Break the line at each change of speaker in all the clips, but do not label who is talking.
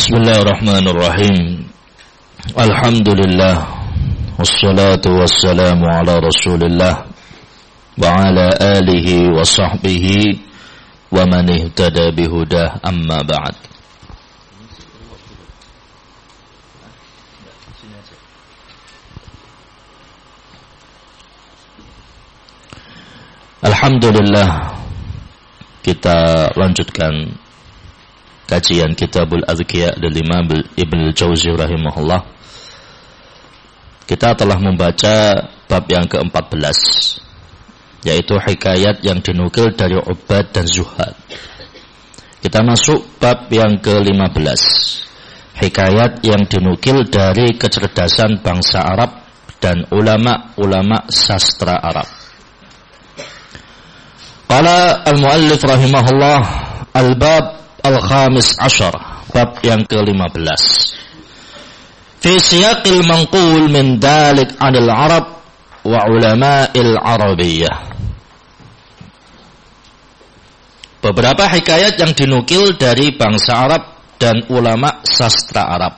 Bismillahirrahmanirrahim. Alhamdulillah wassalatu wassalamu ala Rasulillah wa ala alihi wa sahbihi wa man ihtada bihudah, amma ba'd. Alhamdulillah, kita lanjutkan kajian Kitabul Adhkiya dari Imam Ibnu Jauzi rahimahullah. Kita telah membaca bab yang ke-14, yaitu hikayat yang dinukil dari Ubad dan Zuhad. Kita masuk bab yang ke-15, hikayat yang dinukil dari kecerdasan bangsa Arab dan ulama-ulama sastra Arab. Qala al-muallif rahimahullah, al-bab al-khamis ashar, bab yang ke-15. Fi siyaqil manqul min dalik 'anil Arab wa ulama'il Arabiyyah. Beberapa hikayat yang dinukil dari bangsa Arab dan ulama sastra Arab.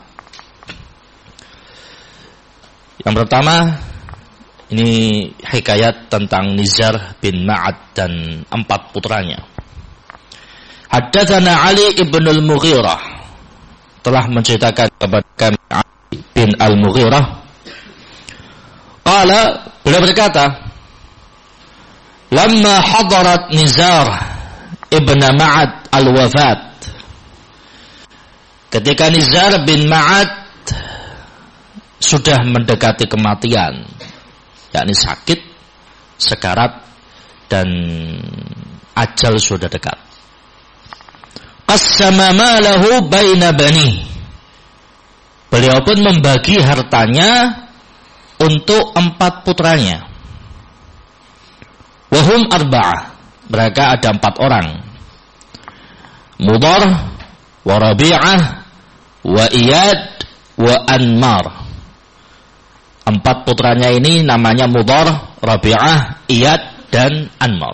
Yang pertama, ini hikayat tentang Nizar bin Ma'ad dan 4 putranya. Haddatsana Ali ibn al-Mughirah, telah menceritakan kepada kami Ali bin al-Mughirah. Qala, beliau berkata, lamma hadarat Nizar ibn Ma'ad al-wafat, ketika Nizar bin Ma'ad sudah mendekati kematian, yakni sakit, sekarat, dan ajal sudah dekat. Qassama malahu baina bani, beliau pun membagi hartanya untuk 4 putranya. Wahum arba'ah, mereka ada 4 orang. Mudar, wa Rabi'ah, wa Iyad, wa Anmar. 4 putranya ini namanya Mudar, Rabi'ah, Iyad, dan Anmar.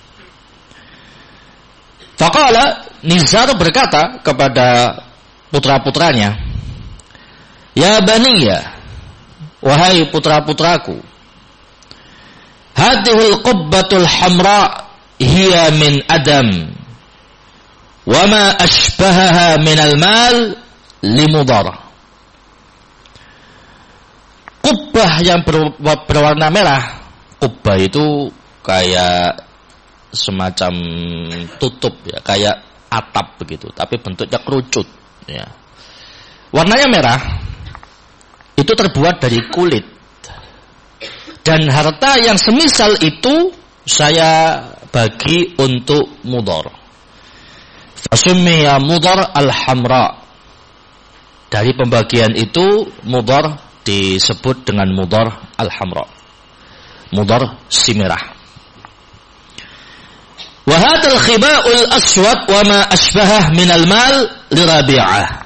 Faqala, Nizar berkata kepada putra-putranya, ya baniya, wahai putra-putraku, hadhil qubbatul hamra hiya min adam, wa ma ashbahaha min al-mal limudar. Kubbah yang berwarna merah, kubbah itu kayak semacam tutup ya, kayak atap begitu, tapi bentuknya kerucut ya. Warnanya merah, itu terbuat dari kulit. Dan harta yang semisal itu saya bagi untuk Mudar. Fasummiya Mudar al-hamra. Dari pembagian itu Mudar disebut dengan Mudar al-hamra, Mudar si merah. Wa hadzal khiba'ul aswad wa ma asbahah minal mal li Rabi'ah.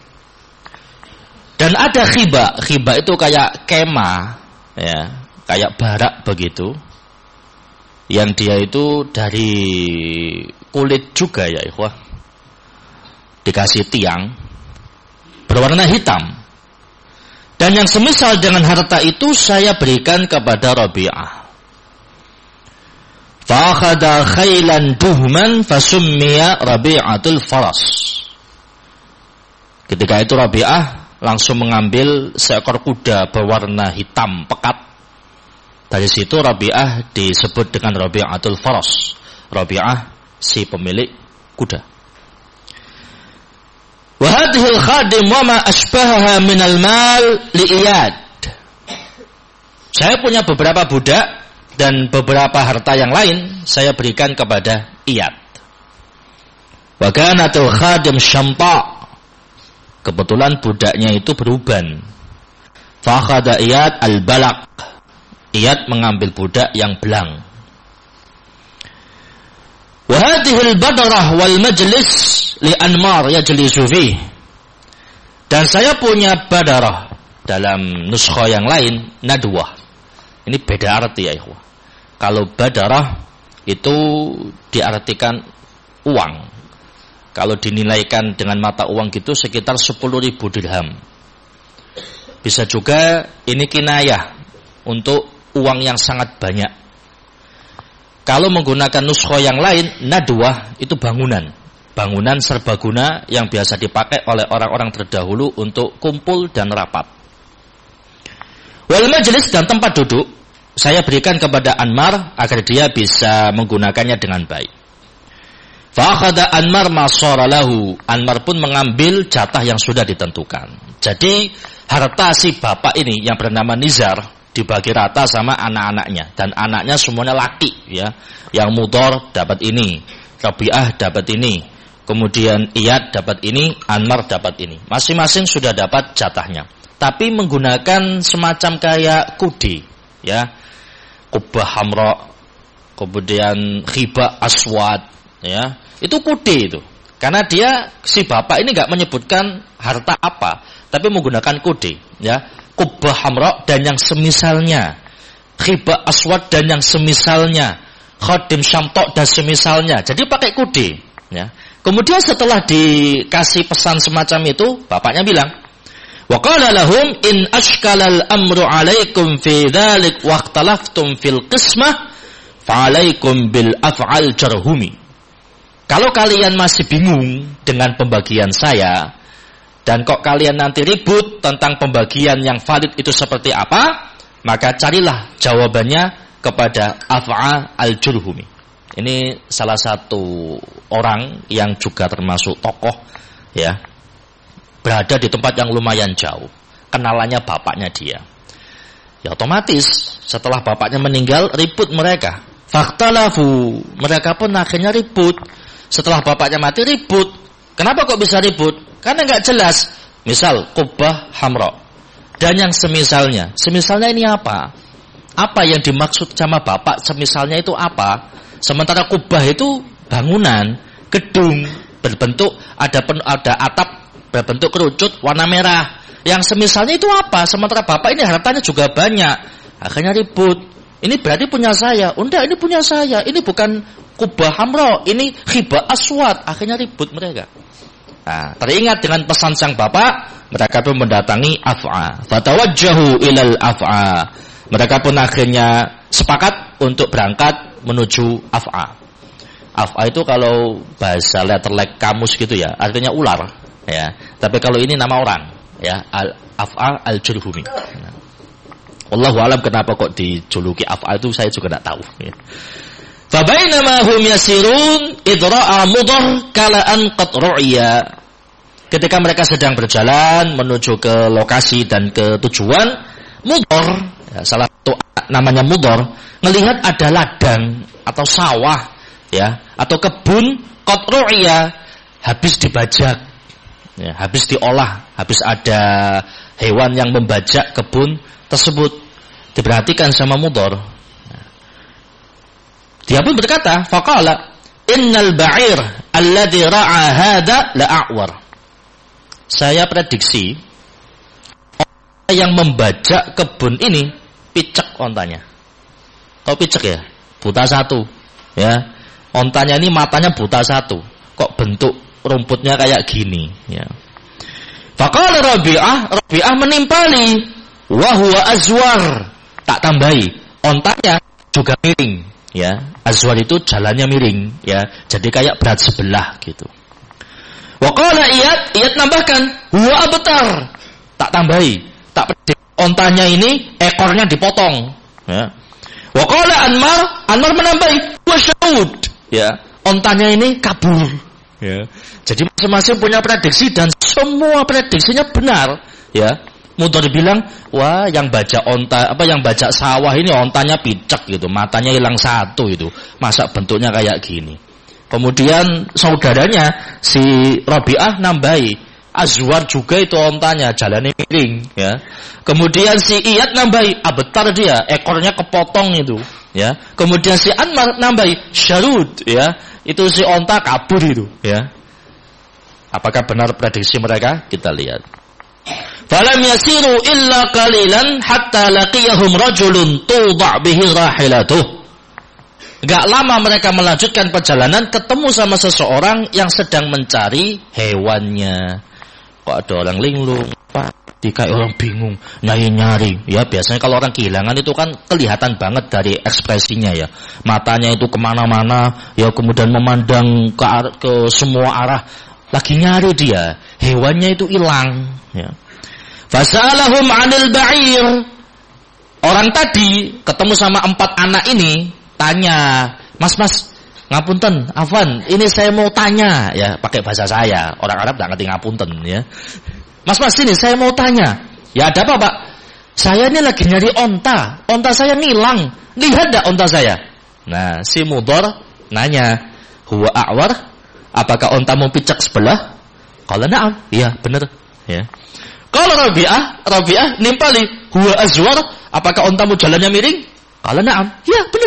Dan ada khiba, khiba itu kayak kema ya, kayak barak begitu, yang dia itu dari kulit juga ya ikhwah, dikasih tiang berwarna hitam. Dan yang semisal dengan harta itu saya berikan kepada Rabi'ah. Fa'akhadha khailan duhman fasummiya Rabi'atul faras. Ketika itu Rabi'ah langsung mengambil seekor kuda berwarna hitam pekat. Dari situ Rabi'ah disebut dengan Rabi'atul faras. Rabi'ah si pemilik kuda. Wa hadhil khadim wa ma asbahaha minal mal li Iyad. Saya punya beberapa budak dan beberapa harta yang lain saya berikan kepada Iyad. Wa kanatul khadim syamta. Kebetulan budaknya itu beruban. Fa akhadha Iyad al-balaq. Iyad mengambil budak yang belang. Wa hadhil badrah wal majlis li Anmar yajlisu fi. Dan saya punya badarah, dalam nuskha yang lain nadwah. Ini beda arti ya ikhwah. Kalau badarah itu diartikan uang. Kalau dinilaikan dengan mata uang gitu sekitar 10.000 dirham. Bisa juga ini kinayah untuk uang yang sangat banyak. Kalau menggunakan nuskho yang lain, nadwah itu bangunan. Bangunan serbaguna yang biasa dipakai oleh orang-orang terdahulu untuk kumpul dan rapat. Wal majlis dan tempat duduk, saya berikan kepada Anmar agar dia bisa menggunakannya dengan baik. Fa'akhadha Anmar ma shara lahu. Anmar pun mengambil jatah yang sudah ditentukan. Jadi harta si bapak ini yang bernama Nizar dibagi rata sama anak-anaknya, dan anaknya semuanya laki ya. Yang Mudhar dapat ini, Rabi'ah dapat ini, kemudian Iyad dapat ini, Anmar dapat ini. Masing-masing sudah dapat jatahnya. Tapi menggunakan semacam kayak kudi ya. Qubbah hamra, kemudian khibah aswad ya. Itu kudi itu. Karena dia si bapak ini enggak menyebutkan harta apa, tapi menggunakan kudi ya. Qubbah hamra dan yang semisalnya, khibah aswad dan yang semisalnya, khadim syamtok dan semisalnya. Jadi pakai kudi ya. Kemudian setelah dikasih pesan semacam itu, bapaknya bilang, wa qala lahum in ashkalal amru alaikum fi dzalik wa ikhtalaftum fil qismah fa alaikum bil af'al jarhumi. Kalau kalian masih bingung dengan pembagian saya, dan kok kalian nanti ribut tentang pembagian yang valid itu seperti apa, maka carilah jawabannya kepada Af'a al-Jurhumi. Ini salah satu orang yang juga termasuk tokoh ya, berada di tempat yang lumayan jauh. Kenalannya bapaknya dia. Ya otomatis setelah bapaknya meninggal ribut mereka. Fakhtalafu, mereka pun akhirnya ribut. Setelah bapaknya mati ribut. Kenapa kok bisa ribut? Karena enggak jelas. Misal qubbah hamra dan yang semisalnya. Semisalnya ini apa? Apa yang dimaksud sama bapak semisalnya itu apa? Sementara qubbah itu bangunan, gedung berbentuk ada atap berbentuk kerucut warna merah. Yang semisalnya itu apa? Sementara bapak ini hartanya juga banyak. Akhirnya ribut. Ini berarti punya saya. Enggak, ini punya saya. Ini bukan qubbah hamra, ini khibah aswad. Akhirnya ribut mereka. Nah, teringat dengan pesan sang bapak, mereka pun mendatangi Af'a. Fatawajjahu ilal Af'a. Mereka pun akhirnya sepakat untuk berangkat menuju Af'a. Af'a itu kalau bahasa letterlek kamus gitu ya, artinya ular ya. Tapi kalau ini nama orang ya, Af'a al-Jurhumi. Wallahu alam kenapa kok dijuluki Af'a itu saya juga tidak tahu ya. Fabainama hum yasirun idra'a Mudhar kalaan qad ru'ya. Ketika mereka sedang berjalan menuju ke lokasi dan ke tujuan, Mudhar, ya, salah satu namanya Mudhar, melihat ada ladang atau sawah ya, atau kebun qad ru'ya, habis dibajak. Ya, habis diolah, habis ada hewan yang membajak kebun tersebut. Diperhatikan sama Mudhar. Dia pun berkata, faqala innal ba'ir alladhi ra'a hadha la'awar. Saya prediksi orang yang membajak kebun ini picek ontanya. Tahu picek ya? Buta satu. Ya. Ontanya ini matanya buta satu. Kok bentuk rumputnya kayak gini, ya. Faqala Rabi'ah menimpali wa huwa azwar. Tak tambahi, ontanya juga miring. Ya, azwar itu jalannya miring, ya, jadi kayak berat sebelah gitu. Wa qala Iyad nambahkan, huwa abtar. Tak tambahi, tak pedih. Ontanya ini ekornya dipotong, ya. Wa qala Anmar menambahi, huwa syahud. Ya, ontanya ini kabur, ya. Jadi masing-masing punya prediksi dan semua prediksinya benar, ya. Mudhar bilang, wah yang baca yang baca sawah ini ontanya picek gitu, matanya hilang satu itu. Masa bentuknya kayak gini. Kemudian saudaranya si Rabi'ah nambahi, azwar juga itu ontanya, jalannya miring, ya. Kemudian si Iyad nambahi, abtar dia, ekornya kepotong itu, ya. Kemudian si Anmar nambahi, syarud, ya. Itu si onta kabur itu, ya. Apakah benar prediksi mereka? Kita lihat. Falam yasiru illa qalilan hatta laqiyahum rajulun tudha bihi rahilatuh. Gak lama mereka melanjutkan perjalanan, ketemu sama seseorang yang sedang mencari hewannya. Kok ada orang linglung, Pak? Kayak orang bingung, nyari-nyari. Ya biasanya kalau orang kehilangan itu kan kelihatan banget dari ekspresinya ya. Matanya itu kemana-mana, ya kemudian memandang ke semua arah. Lagi nyari dia, hewannya itu hilang. Ya. Fasalahum 'anil ba'ir. Orang tadi ketemu sama 4 anak ini, tanya, Mas, ngapunten, afwan, ini saya mau tanya, ya pakai bahasa saya. Orang Arab tak ngerti ngapunten, ya. Mas, ini saya mau tanya. Ya ada apa, Pak? Saya ini lagi nyari onta saya ngilang. Lihat enggak onta saya? Nah, si Mudhar nanya, huwa a'war? Apakah ontamu picak sebelah? Qala na'am. Iya, benar. Ya. Kalau Rabi'ah nimpali, huwa azwar? Apakah ontamu jalannya miring? Qala na'am. Iya, benar.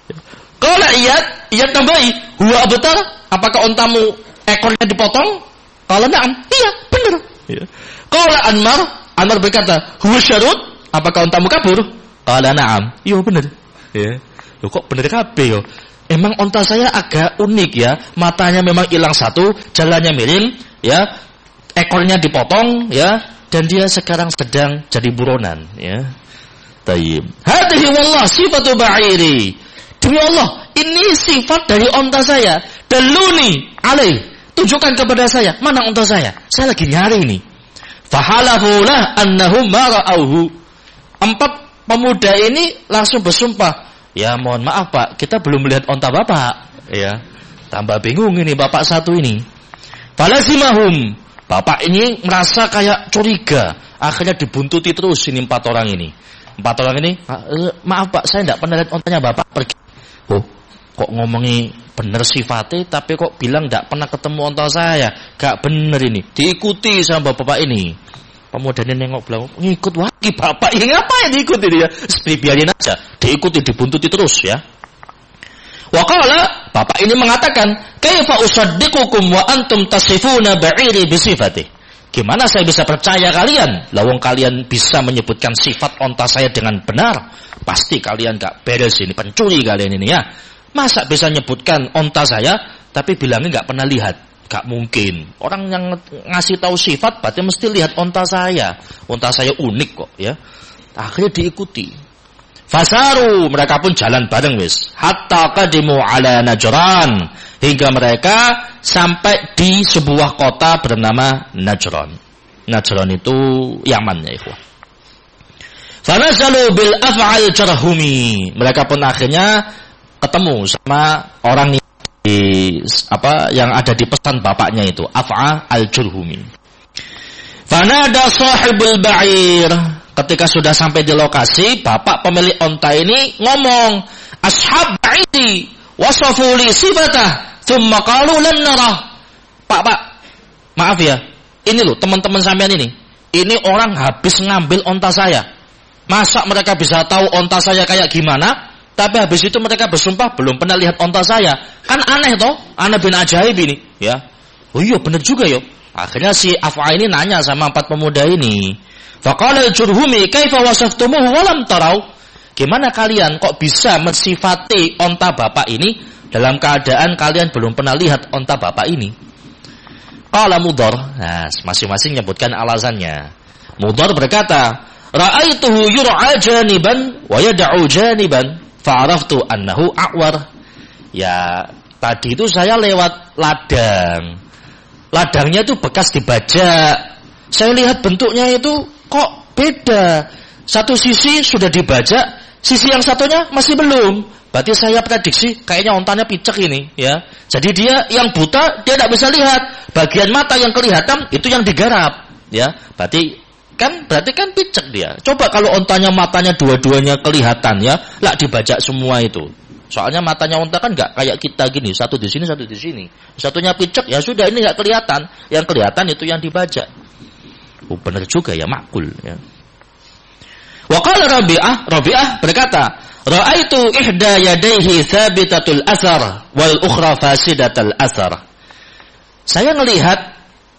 Qala Iyad tambahi, huwa abtar? Apakah ontamu ekornya dipotong? Qala na'am. Iya, benar. Ya. Qala Anmar berkata, huwa syarud? Apakah ontamu kabur? Qala na'am. Iya, benar. Ya. Loh, kok benar kabeh yo? Emang onta saya agak unik ya, matanya memang hilang satu, jalannya miring, ya, ekornya dipotong, ya, dan dia sekarang sedang jadi buronan, ya. Tayyib. Hadhihi wallah sifatu ba'iri. Demi Allah, ini sifat dari onta saya. Daluni alaih. Tunjukkan kepada saya, mana onta saya? Saya lagi nyari ini. Fahalafu lah annahum ma ra'auhu. 4 pemuda ini langsung bersumpah, ya mohon maaf Pak, kita belum melihat onta Bapak. Ya, tambah bingung ini bapak satu ini. Falazimahum. Bapak ini merasa kayak curiga. Akhirnya dibuntuti terus ini 4 orang ini. 4 orang ini, maaf Pak, saya tidak pernah lihat ontanya Bapak pergi. Oh, kok ngomongi bener sifatnya, tapi kok bilang tidak pernah ketemu onta saya. Gak bener ini. Diikuti sama bapak ini. Pemuda ini nengok bilang, ngikut lagi bapak. Ini ngapain diikuti dia? Biarin aja. Diikuti, dibuntuti terus ya. Waqala, bapak ini mengatakan, kaifa usaddiqukum wa antum tasifuna ba'iri bisifati. Gimana saya bisa percaya kalian? Lawang kalian bisa menyebutkan sifat onta saya dengan benar. Pasti kalian gak beres ini, pencuri kalian ini ya. Masa bisa nyebutkan onta saya, tapi bilangnya gak pernah lihat? Gak mungkin. Orang yang ngasih tahu sifat, berarti mesti lihat onta saya. Onta saya unik kok ya. Akhirnya diikuti. Fasaru, mereka pun jalan bareng wis. Hatta qadimu ala Najran. Hingga mereka sampai di sebuah kota bernama Najran. Najran itu Yaman ya ikhwah. Fanazalu bil af'al jarhumi. Mereka pun akhirnya ketemu sama orang yang ada di pesan bapaknya itu, Af'a al-Jurhumi. Fanada sahibul ba'ir. Ketika sudah sampai di lokasi, bapak pemilik onta ini ngomong, ashab ba'idi wasafu li sifatah thumma qalu lan narah. Pak, maaf ya. Ini loh teman-teman sampean ini. Ini orang habis ngambil onta saya. Masa mereka bisa tahu onta saya kayak gimana? Tapi habis itu mereka bersumpah belum pernah lihat onta saya. Kan aneh toh? Aneh bin ajaib ini, ya. Oh iya benar juga yo. Akhirnya si Af'a ini nanya sama 4 pemuda ini. Faqala al-Jurhumi kaifa wasaftumuhu wa lam tarau? Gimana kalian kok bisa mensifati onta bapak ini dalam keadaan kalian belum pernah lihat onta bapak ini? Qala Mudhar. Nah, masing-masing menyebutkan alasannya. Mudhar berkata, ra'aituhu yur'a janiban wa yad'u janiban. Fa'araftu annahu a'war. Ya, tadi itu saya lewat ladang. Ladangnya itu bekas dibajak. Saya lihat bentuknya itu kok beda. Satu sisi sudah dibajak, sisi yang satunya masih belum. Berarti saya prediksi kayaknya ontanya picek ini, ya. Jadi dia yang buta, dia tidak bisa lihat. Bagian mata yang kelihatan itu yang digarap, ya. Berarti kan picek dia. Coba kalau ontanya matanya dua-duanya kelihatan ya, lah dibajak semua itu. Soalnya matanya onta kan nggak kayak kita gini, satu di sini, satu di sini. Satunya picek ya sudah ini nggak kelihatan. Yang kelihatan itu yang dibajak. Oh benar juga ya, makul ya. Wa qala Rabi'ah berkata, ra'aitu ihda yadayhi thabitatul athar wal ukhra fasidatul athar. Saya melihat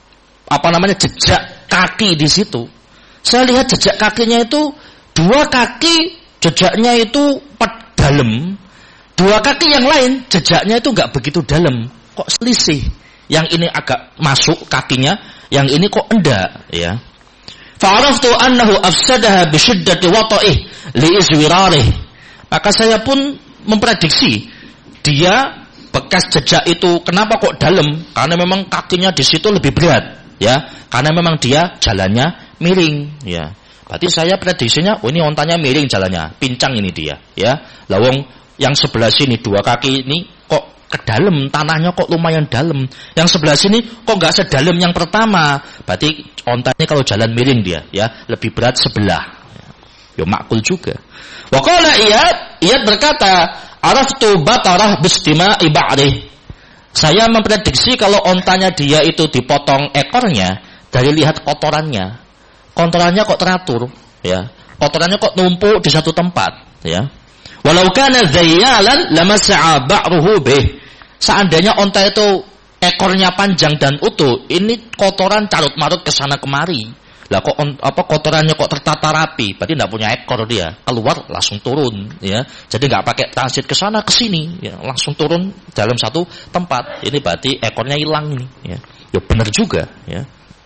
jejak kaki di situ. Saya lihat jejak kakinya itu 2 kaki jejaknya itu dalam Dua kaki yang lain jejaknya itu enggak begitu dalam, kok selisih. Yang ini agak masuk kakinya, yang ini kok enggak, ya. Fa'araftu annahu afsadaha bi syiddati wata'ih li izwirarih. Maka saya pun memprediksi dia bekas jejak itu kenapa kok dalam? Karena memang kakinya di situ lebih berat, ya. Karena memang dia jalannya miring, ya. Berarti saya prediksinya, oh ini ontanya miring jalannya, pincang ini dia, ya. Lawang yang sebelah sini dua kaki ini kok ke dalam, tanahnya kok lumayan dalam. Yang sebelah sini kok nggak sedalam yang pertama. Berarti ontanya kalau jalan miring dia, ya, lebih berat sebelah. Ya makul juga. Wa qala Iyad berkata, "Araftu batarah bistima'i ba'rih." Saya memprediksi kalau ontanya dia itu dipotong ekornya dari lihat kotorannya. Kotorannya kok teratur, ya. Kotorannya kok numpuk di satu tempat, ya. Walau kana zayyalan lamasa'a ba'ruhu bih. Seandainya onta itu ekornya panjang dan utuh, ini kotoran carut-marut ke sana kemari. Lah kok kotorannya kok tertata rapi, berarti enggak punya ekor dia. Keluar langsung turun, ya. Jadi enggak pakai transit ke sana ke sini, ya. Langsung turun dalam satu tempat. Ini berarti ekornya hilang ini, ya. Ya benar juga, ya.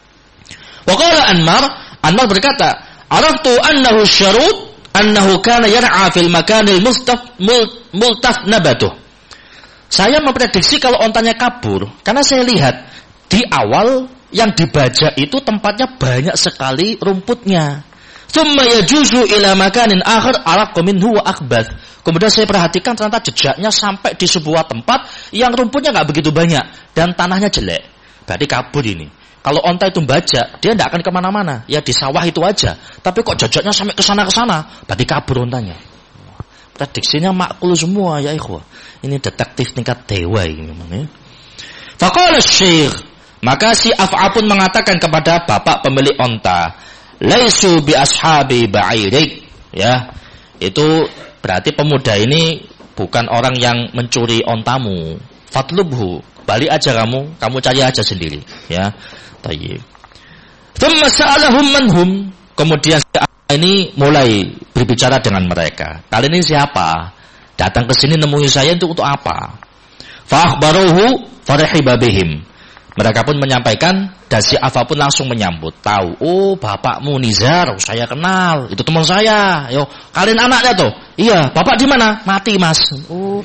Wa qala Anmar berkata, "Araftu annahu syarut annahu kana yar'a fil makanil multaf nabatuh." Saya memprediksi kalau ontanya kabur karena saya lihat di awal yang dibajak itu tempatnya banyak sekali rumputnya. Tsumma yajuzu ila makanin akhar araqu minhu wa akbath. Kemudian saya perhatikan ternyata jejaknya sampai di sebuah tempat yang rumputnya enggak begitu banyak dan tanahnya jelek. Berarti kabur ini. Kalau onta itu bajak, dia tidak akan kemana-mana. Ya di sawah itu aja. Tapi kok jejaknya sampai ke sana, berarti kabur ontanya. Prediksinya makul semua, ya ikhwah. Ini detektif tingkat dewa ini memang, ya. Faqala Syekh, maka si Af'a pun mengatakan kepada bapak pemilik onta, "Laisu bi ashabi ba'irik." Ya, itu berarti pemuda ini bukan orang yang mencuri ontamu. Fatlubhu, balik aja kamu cari aja sendiri, ya. Tayyib. Thumma sa'alahum manhum. Kemudian ini mulai berbicara dengan mereka. Kali ini siapa? Datang ke sini nemuin saya untuk apa? Fa akhbaruhu farahiba bihim. Mereka pun menyampaikan dan si Afa pun langsung menyambut. Tahu, oh bapakmu Nizar, saya kenal. Itu teman saya. Yo, kalian anaknya tuh. Iya, bapak di mana? Mati, Mas. Oh.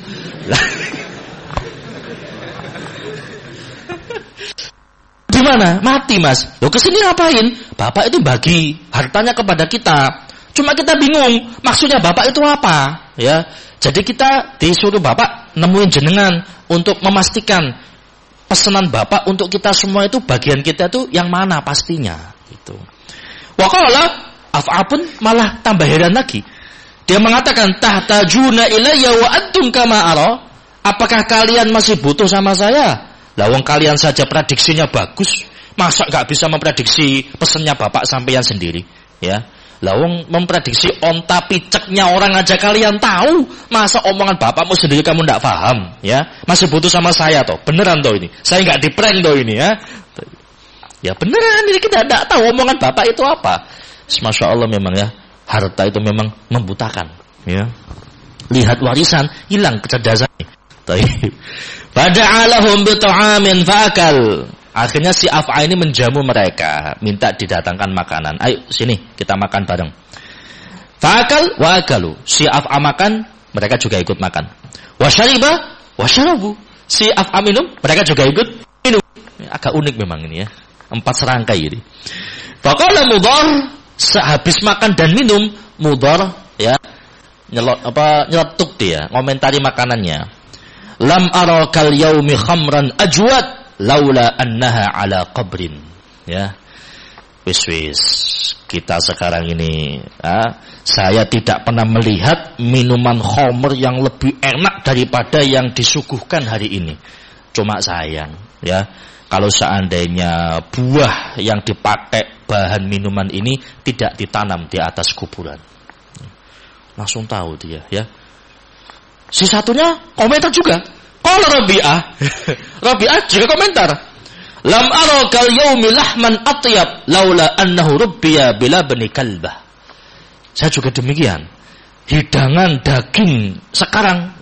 Di mana? Mati, Mas. Loh kesini ngapain? Bapak itu bagi hartanya kepada kita. Cuma kita bingung, maksudnya bapak itu apa? Ya. Jadi kita disuruh bapak nemuin jenengan untuk memastikan pesanan bapak untuk kita semua itu bagian kita itu yang mana pastinya. Gitu. Waqala Af'a pun malah tambah heran lagi. Dia mengatakan tahtajuna ilayya wa antum kama ara. Apakah kalian masih butuh sama saya? Lawang kalian saja prediksinya bagus, masa nggak bisa memprediksi pesennya bapak sampeyan sendiri, ya? Lawang memprediksi onta piceknya orang aja kalian tahu, masa omongan bapakmu sendiri kamu nggak paham, ya? Masih butuh sama saya toh, beneran toh ini? Saya nggak di prank toh ini, ya? Ya beneran ini kita nggak tahu omongan bapak itu apa. Masya Allah memang ya, harta itu memang membutakan, ya. Lihat warisan hilang kecerdasannya. Fada'alahum bita'amin fa'akal. Akhirnya si Af'a ini menjamu mereka, minta didatangkan makanan. Ayo sini kita makan bareng. Fa'akal wa akalu. Si Af'a makan, mereka juga ikut makan. Wa syariba wa syarabu. Si Af'a minum, mereka juga ikut minum. Agak unik memang ini ya. 4 serangkai ini. Faqala Mudhar, sehabis makan dan minum, Mudhar ya nyeletuk dia, ngomentari makanannya. Lam ara kal yaumi khamran ajwad laula annaha ala qabrin. Ya. Wis kita sekarang ini saya tidak pernah melihat minuman khamr yang lebih enak daripada yang disuguhkan hari ini. Cuma sayang ya, kalau seandainya buah yang dipakai bahan minuman ini tidak ditanam di atas kuburan. Langsung tahu dia ya. Si satunya komentar juga. Qala Rabi'ah juga komentar. Lam ara kal yaumi lahman atyab laula annahu rubbiya bila bani kalbah. Saya juga demikian. Hidangan daging sekarang wah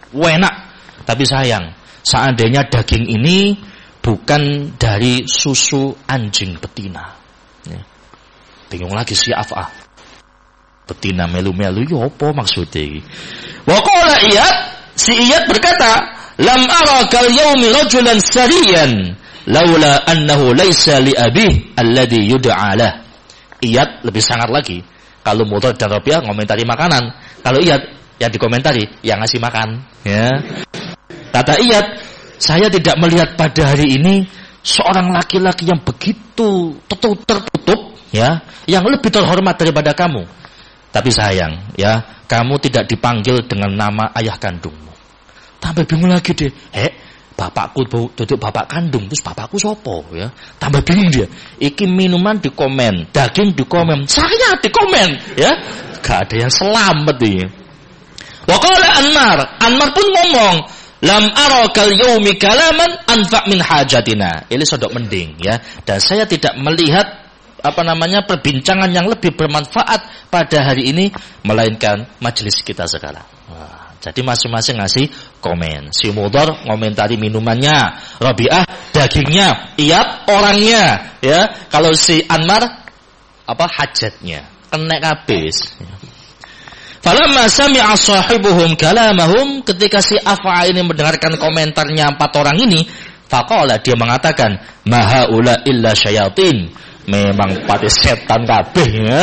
enak. Tapi sayang, seandainya daging ini bukan dari susu anjing betina. Ya. Bingung lagi si Af'ah. Betina melu-melu, ya apa maksudnya? Wa qala Iyad, si Iyad berkata, lam ara kal yaumi rajulan sariyan laula annahu laisa li abih alladhi yud'a lah. Iyad lebih sangat lagi. Kalau Mudhar dan Rabi'ah ngomentari makanan, kalau Iyad yang dikomentari yang ngasih makan, ya. Kata Iyad, saya tidak melihat pada hari ini seorang laki-laki yang begitu tertutup, ya, yang lebih terhormat daripada kamu. Tapi sayang, ya, kamu tidak dipanggil dengan nama ayah kandungmu. Tambah bingung lagi deh, bapakku duduk bapak kandung, terus bapakku sopo, ya. Tambah bingung dia. Iki minuman dikomen, daging dikomen, saya dikomen, ya. Gak ada yang selamat nih. Wa qala Anmar pun ngomong, lam ara kal yaumi kalaman anfa' min hajatina. Ini sodok mending, ya. Dan saya tidak melihat perbincangan yang lebih bermanfaat pada hari ini melainkan majelis kita sekarang. Wah, jadi masing-masing ngasih komen. Si Mudhar ngomentari minumannya, Rabi'ah dagingnya, Iyad orangnya, ya. Kalau si Anmar hajatnya, kenek habis. Falamma sami'a sahibuhum kalamahum, ketika si Af'a ini mendengarkan komentarnya 4 orang ini, faqala, dia mengatakan, ma haula illa syayatin. Memang pati setan kabeh, ya.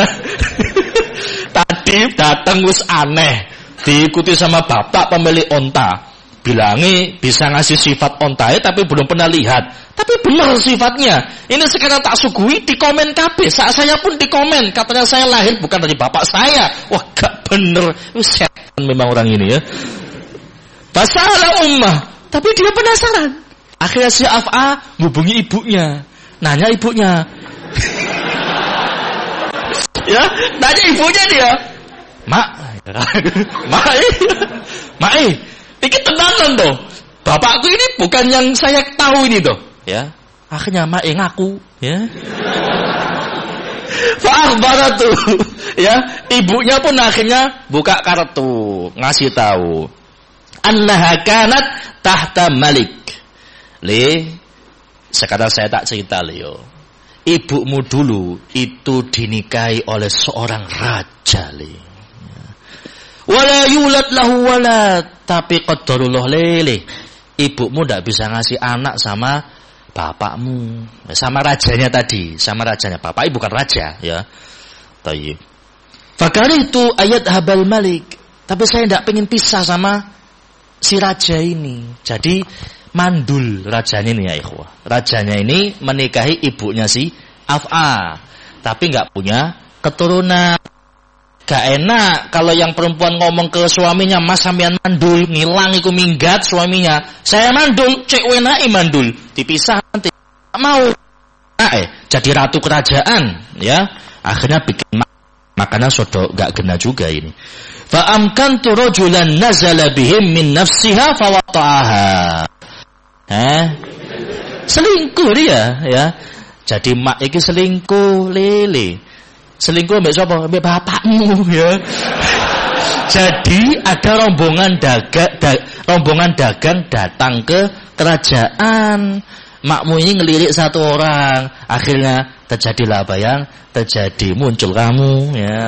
Tadi datang wis aneh, diikuti sama bapak pemilik onta. Bilangi bisa ngasih sifat ontae tapi belum pernah lihat. Tapi benar sifatnya. Ini sekarang tak suguhi di komen kabeh. Saat saya pun di komen, katanya saya lahir bukan dari bapak saya. Wah, gak bener. Setan memang orang ini, ya. Fasalah ummah, tapi dia penasaran. Akhirnya si Af'a hubungi ibunya. Nanya ibunya. Ya, tanya ibunya dia. Mak, ini tenanan toh. Bapakku ini bukan yang saya tahu ini toh, ya. Akhirnya mak ngaku, ya. Fa'akhbaratu, ya. Ibunya pun akhirnya buka kartu, ngasih tahu. Annaha kanat tahta malik. Sekarang saya tak cerita, Leo. Ibumu dulu itu dinikahi oleh seorang raja, wala yulad lahu walad, tapi qadarullah lele. Ibumu tidak bisa ngasih anak sama bapakmu, sama rajanya tadi, sama rajanya. Bapak ibu bukan raja, ya. Tayyib. Fakari itu ayat habal malik, tapi saya tidak pengen pisah sama si raja ini. Jadi mandul rajanya ini, ya ikhwah. Rajanya ini menikahi ibunya si Af'a, tapi nggak punya keturunan. Gak enak kalau yang perempuan ngomong ke suaminya, mas sampean mandul, ngilang iku minggat suaminya. Saya mandul, cek wenai mandul, dipisah nanti. Gak mau. Jadi ratu kerajaan, ya. Akhirnya bikin makanan sodok gak kena juga ini. Fa amkantu rajulan nazala bihim min nafsiha fawata'aha. Selingkuh dia, ya. Jadi mak iki selingkuh, lele. Selingkuh mbek sapa? Mbek bapakmu, ya. Jadi ada rombongan dagang datang ke kerajaan. Makmu ini ngelirik 1 orang. Akhirnya terjadilah apa yang terjadi, muncul kamu, ya.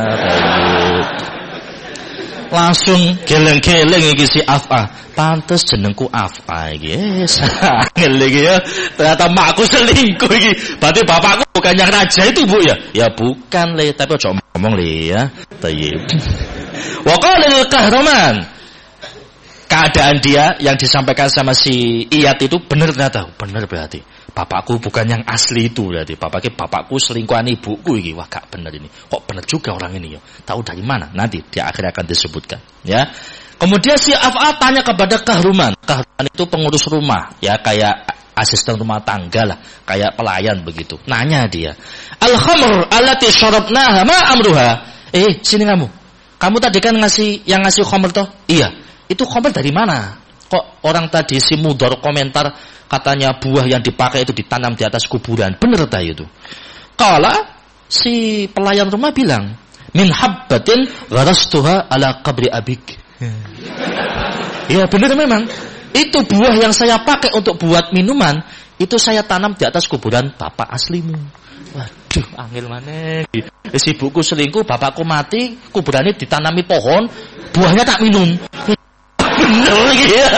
Langsung geleng-geleng iki si Af'a. Pantes jenengku Af'a iki. Angel iki, ya. Ternyata makku selingkuh iki. Berarti bapakku bukan yang raja itu, Bu, ya? Ya bukan, Le, tapi ojo ngomong, Le, ya. Tayyib. Wa qala lil Kahraman. Keadaan dia yang disampaikan sama si Iyad itu benar ternyata. Benar berarti. Bapakku bukan yang asli itu berarti. Bapakku selingkuhan ibuku iki. Wah, gak benar ini. Kok benar juga orang ini, ya? Tahu dari mana? Nanti di akhir akan disebutkan, ya. Kemudian si Af'a tanya kepada Kahraman. Kahraman itu pengurus rumah, ya, kayak asisten rumah tangga lah, kayak pelayan begitu. Nanya dia, al-khamr allati syarabnaha ma amruha? Sini kamu. Kamu tadi kan ngasih khamr toh? Iya. Itu khamr dari mana? Kok orang tadi si Mudhar komentar katanya buah yang dipakai itu ditanam di atas kuburan. Bener tak itu? Kala si pelayan rumah bilang, min habbatin gharastuha ala qabri abik. Ya benar memang. Itu buah yang saya pakai untuk buat minuman, itu saya tanam di atas kuburan bapak aslimu. Waduh, angel maneh. Si ibuku selingkuh, bapakku mati, kuburannya ditanami pohon, buahnya tak minum. Bener ya.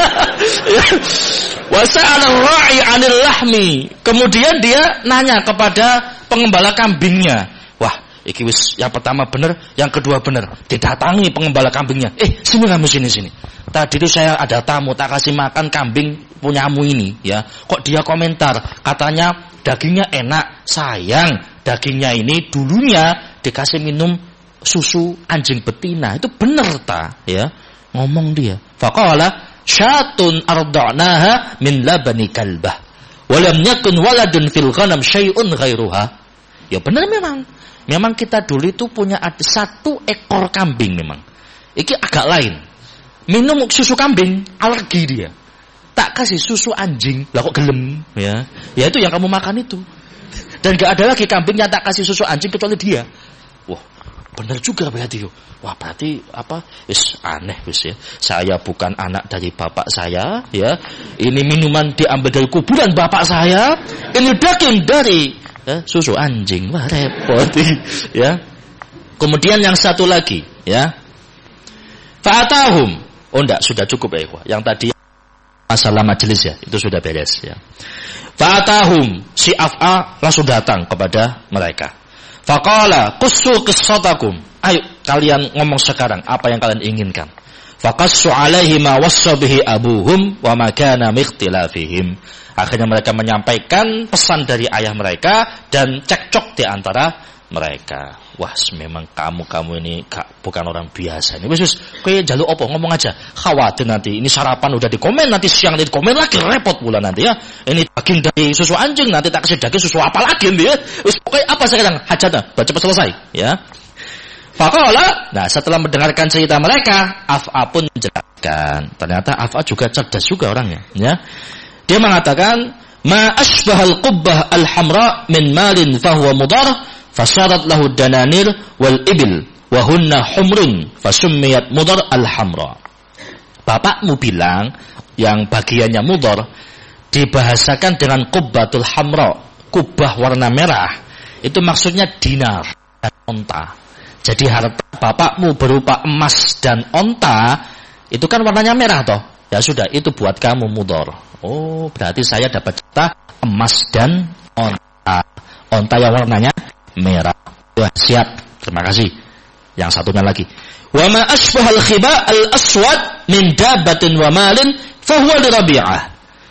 Wasa'ala ra'i 'anil lahmi. Kemudian dia nanya kepada pengembala kambingnya. Wah, iki wis yang pertama bener, yang kedua bener. Didatangi pengembala kambingnya. Sini kamu sini. Tadi itu saya ada tamu, tak kasih makan kambing punyamu ini, ya. Kok dia komentar, katanya dagingnya enak, sayang. Dagingnya ini dulunya dikasih minum susu anjing betina. Itu bener ta, ya. Ngomong dia. Faqala syatun arda'naha min labani kalbah. Walam yakun waladun fil ghanam syai'un ghairuha. Ya benar memang. Memang kita dulu itu punya satu ekor kambing memang. Iki agak lain. Minum susu kambing, alergi dia. Tak kasih susu anjing, lah kok gelem, ya. Ya itu yang kamu makan itu. Dan gak ada lagi kambing yang tak kasih susu anjing kecuali dia. Wah, benar juga berarti. Wah, berarti apa? Aneh ya. Saya bukan anak dari bapak saya, ya. Ini minuman diambil dari kuburan bapak saya. Ini daging dari susu anjing. Wah, repot, ya. Kemudian yang satu lagi, ya. Fa'atahum. Oh enggak, sudah cukup ya, ikhwah. Yang tadi masalah majelis ya, itu sudah beres ya. Fa'atahum, si Af'a langsung datang kepada mereka. Faqala qussu qissatakum. Ayo kalian ngomong sekarang apa yang kalian inginkan. Faqassu alaihi ma wassa bihi abuhum wa ma kana mikhtilafihim. Akhirnya mereka menyampaikan pesan dari ayah mereka dan cekcok di antara mereka. Wah, memang kamu ini bukan orang biasa. Ini wis kowe njaluk apa ngomong aja. Khawatir nanti ini sarapan udah dikomen, nanti siang di komen lagi repot pula nanti ya. Ini daging dari susu anjing, nanti tak kasih daging susu apa lagi dia. Wis pokoknya apa sekarang hajatnya, cepat selesai ya. Faqala, nah setelah mendengarkan cerita mereka, Af'a pun menjelaskan. Ternyata Af'a juga cerdas juga orangnya ya. Dia mengatakan, "Ma asbahal qubbah al-hamra min malin fahuwa mudar." Fasarat lahu dananir wal ibil wa hunna humrun fasummiyat mudar al-hamra. Bapakmu bilang yang bagiannya mudar dibahasakan dengan qubbatul hamra, kubah warna merah. Itu maksudnya dinar dan onta. Jadi harta bapakmu berupa emas dan onta itu kan warnanya merah toh. Ya sudah, itu buat kamu mudar. Oh, berarti saya dapat jatah emas dan onta. Onta yang warnanya merah. Wah, siap. Terima kasih. Yang satunya lagi. Wa ma asbahal khiba al-aswad min dabbatin wa malin fa huwa li Rabi'ah.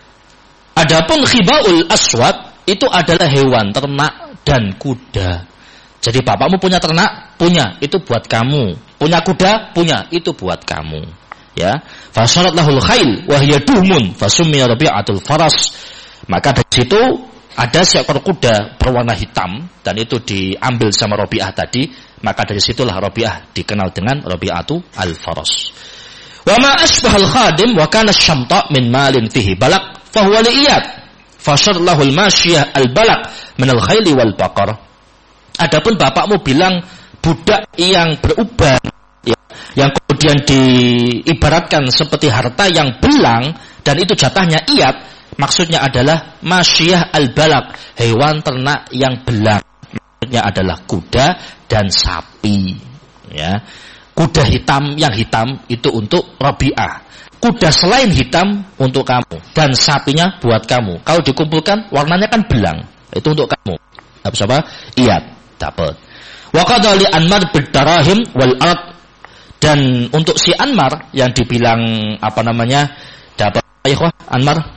Adapun khibaul aswad itu adalah hewan ternak dan kuda. Jadi bapakmu punya ternak? Punya. Itu buat kamu. Punya kuda? Punya. Itu buat kamu. Ya. Fa syarat lahul khail wa hiya duhmun fa summiya Rabi'atul faras. Maka dari situ ada seekor kuda berwarna hitam dan itu diambil sama Rabi'ah tadi, maka dari situlah Rabi'ah dikenal dengan Rabi'atu al-faras. Wa ma asbahal khadim wa kana syamta min malin fihi balak fa huwa li'iyad fa syarlahu al-masyiyah al-balak min al-khayli wal baqar. Adapun bapakmu bilang budak yang beruban ya, yang kemudian diibaratkan seperti harta yang belang dan itu jatahnya iyad. Maksudnya adalah masyiyah al-balak, hewan ternak yang belang. Maksudnya adalah kuda dan sapi. Ya. Kuda hitam yang hitam itu untuk Rabi'ah. Kuda selain hitam untuk kamu dan sapinya buat kamu. Kalau dikumpulkan warnanya kan belang. Itu untuk kamu. Dapat apa? Iya, dapat. Wa qadali Anmar bidarahim wal ard. Dan untuk si Anmar yang dibilang apa namanya? Dapat ikhwah Anmar?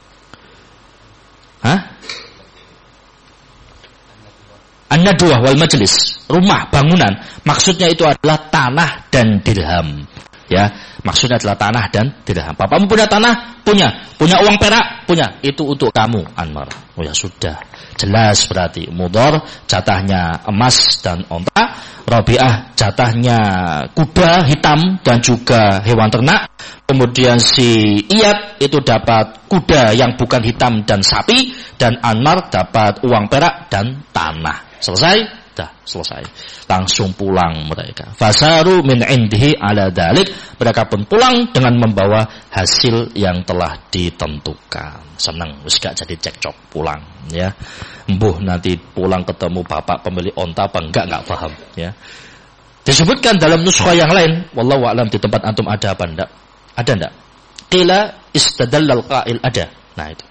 An-nadwah wal majlis, rumah, bangunan. Maksudnya itu adalah tanah dan dirham. Ya, maksudnya adalah tanah dan dirham. Bapakmu punya tanah? Punya. Punya uang perak? Punya. Itu untuk kamu, Anmar. Oh ya sudah. Jelas berarti. Mudhar jatahnya emas dan onta. Rabi'ah jatahnya kuda hitam dan juga hewan ternak. Kemudian si Iyad itu dapat kuda yang bukan hitam dan sapi. Dan Anmar dapat uang perak dan tanah. Selesai? Dah, selesai. Langsung pulang mereka. Fasaru min indihi ala dalik. Mereka pun pulang dengan membawa hasil yang telah ditentukan. Senang, wis gak jadi cekcok, pulang ya. Mbuh nanti pulang ketemu bapak pemilik onta apa enggak paham ya. Disebutkan dalam nuskha yang lain, wallahu a'lam, di tempat antum ada apa enggak? Ada enggak? Qila istadallal qa'il, ada. Nah itu.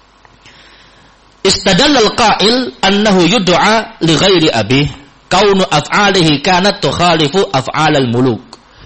Istadallal qa'il annahu yud'a li ghairi abih kaunu af'alihi kanat tukhalifu af'alal muluk.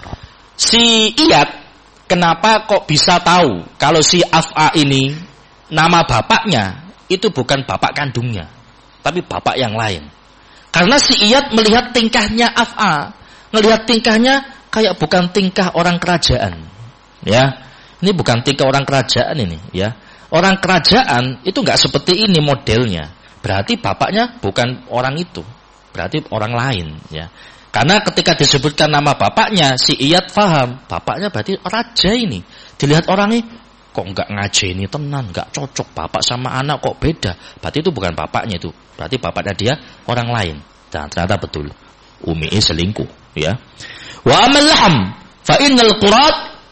Si Iyad kenapa kok bisa tahu kalau si Af'a ini nama bapaknya itu bukan bapak kandungnya, tapi bapak yang lain. Karena si Iyad melihat tingkahnya Af'a, melihat tingkahnya kayak bukan tingkah orang kerajaan. Ya. Ini bukan tingkah orang kerajaan ini, ya. Orang kerajaan itu enggak seperti ini modelnya. Berarti bapaknya bukan orang itu. Berarti orang lain, ya. Karena ketika disebutkan nama bapaknya, si Iyad faham, bapaknya berarti raja ini. Dilihat orang ini kok enggak ngajeni tenan, enggak cocok, bapak sama anak kok beda. Berarti itu bukan bapaknya itu. Berarti bapaknya dia orang lain. Dan ternyata betul. Umi'i selingkuh, ya. Wa amal laham fa innal qurat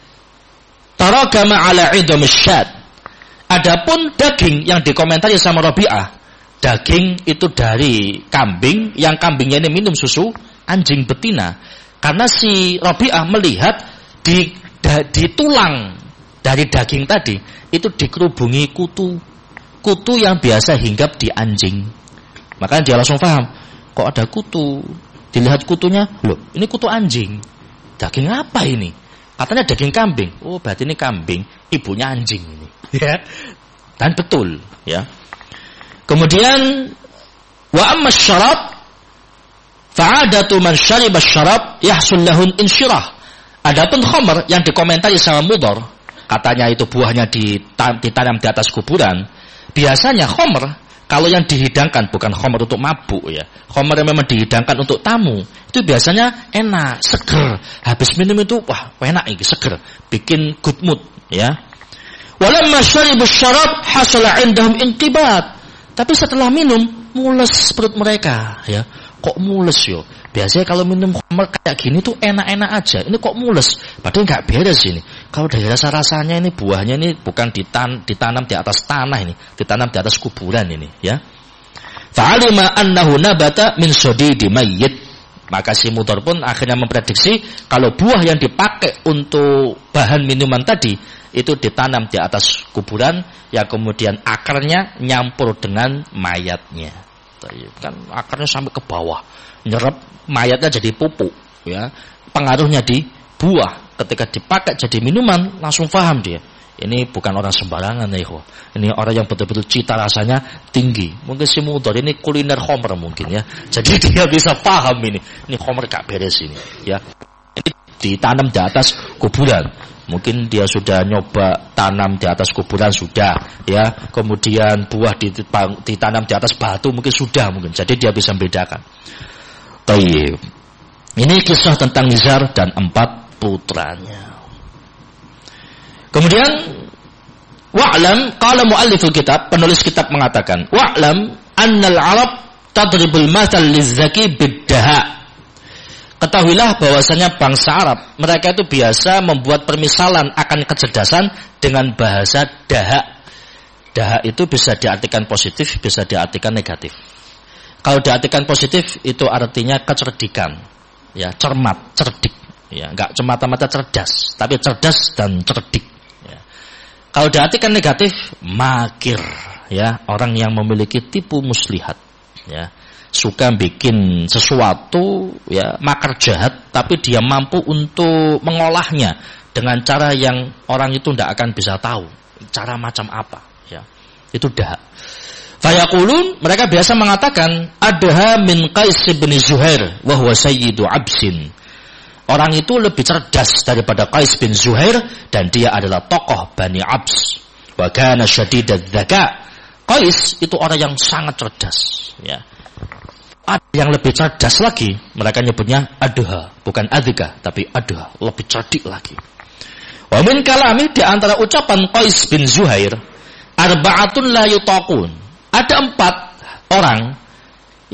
tarakama ala 'idamish syad. Adapun daging yang dikomentari sama Rabi'ah, daging itu dari kambing, yang kambingnya ini minum susu anjing betina. Karena si Rabi'ah melihat di tulang dari daging tadi itu dikerubungi kutu yang biasa hinggap di anjing. Makanya dia langsung paham, kok ada kutu. Dilihat kutunya, loh ini kutu anjing. Daging apa ini? Katanya daging kambing. Oh berarti ini kambing, ibunya anjing ini. Ya, dan betul, ya. Kemudian wa amma syarab fa'adatu man syariba syarab yahsul lahun insyirah. Adapun khamr yang dikomentari sama Mudhar, katanya itu buahnya ditanam di atas kuburan. Biasanya khamr kalau yang dihidangkan bukan khamr untuk mabuk, ya. Khamr yang memang dihidangkan untuk tamu, itu biasanya enak, seger. Habis minum itu wah, enak ini, seger, bikin good mood, ya. Walamma syaribus syarab hasala indahum inqibat. Tapi setelah minum mules perut mereka, ya. Kok mules yo? Biasanya kalau minum khamr kayak gini tuh enak-enak aja. Ini kok mules? Padahal enggak beres ini. Kalau dari rasa-rasanya ini buahnya ini bukan ditanam di atas tanah ini, ditanam di atas kuburan ini, ya. Fa'alima annahu nabata min sadidi mayyit. Maka si Mudhar pun akhirnya memprediksi kalau buah yang dipakai untuk bahan minuman tadi itu ditanam di atas kuburan, ya kemudian akarnya nyampur dengan mayatnya. Kan akarnya sampai ke bawah, nyerap mayatnya jadi pupuk, ya. Pengaruhnya di buah, ketika dipakai jadi minuman langsung paham dia. Ini bukan orang sembarangan ya, ini orang yang betul-betul cita rasanya tinggi. Mungkin si Mudhar ini kuliner khamr mungkin, ya. Jadi dia bisa paham ini khamr gak beres ini, ya. Ini ditanam di atas kuburan. Mungkin dia sudah nyoba tanam di atas kuburan sudah, ya. Kemudian buah ditanam di atas batu mungkin sudah mungkin. Jadi dia bisa membedakan. Baik. Ini kisah tentang Nizar dan 4 putranya. Kemudian wa'lam, qala mualliful kitab, penulis kitab mengatakan, wa'lam annal Arab tadribul mathal lizzaki biddaha. Ketahuilah bahwasanya bangsa Arab, mereka itu biasa membuat permisalan akan kecerdasan dengan bahasa daha. Daha itu bisa diartikan positif, bisa diartikan negatif. Kalau diartikan positif itu artinya kecerdikan, ya, cermat, cerdik, ya, enggak semata-mata cerdas, tapi cerdas dan cerdik. Kalau diartikan negatif, makir, ya, orang yang memiliki tipu muslihat, ya, suka bikin sesuatu, ya, makar jahat, tapi dia mampu untuk mengolahnya dengan cara yang orang itu tidak akan bisa tahu, cara macam apa, ya, itu dah. Fayaqulun, mereka biasa mengatakan, adha min Qais bin Zuhair, wa huwa sayyidu Absin. Orang itu lebih cerdas daripada Qais bin Zuhair dan dia adalah tokoh Bani Abs. Wa kana syadidadz dzaka. Qais itu orang yang sangat cerdas, ya. Ada yang lebih cerdas lagi, mereka nyebutnya adha, bukan adzka, tapi adha, lebih cerdik lagi. Wa min kalami, di antara ucapan Qais bin Zuhair, arba'atun la yutaqun. Ada 4 orang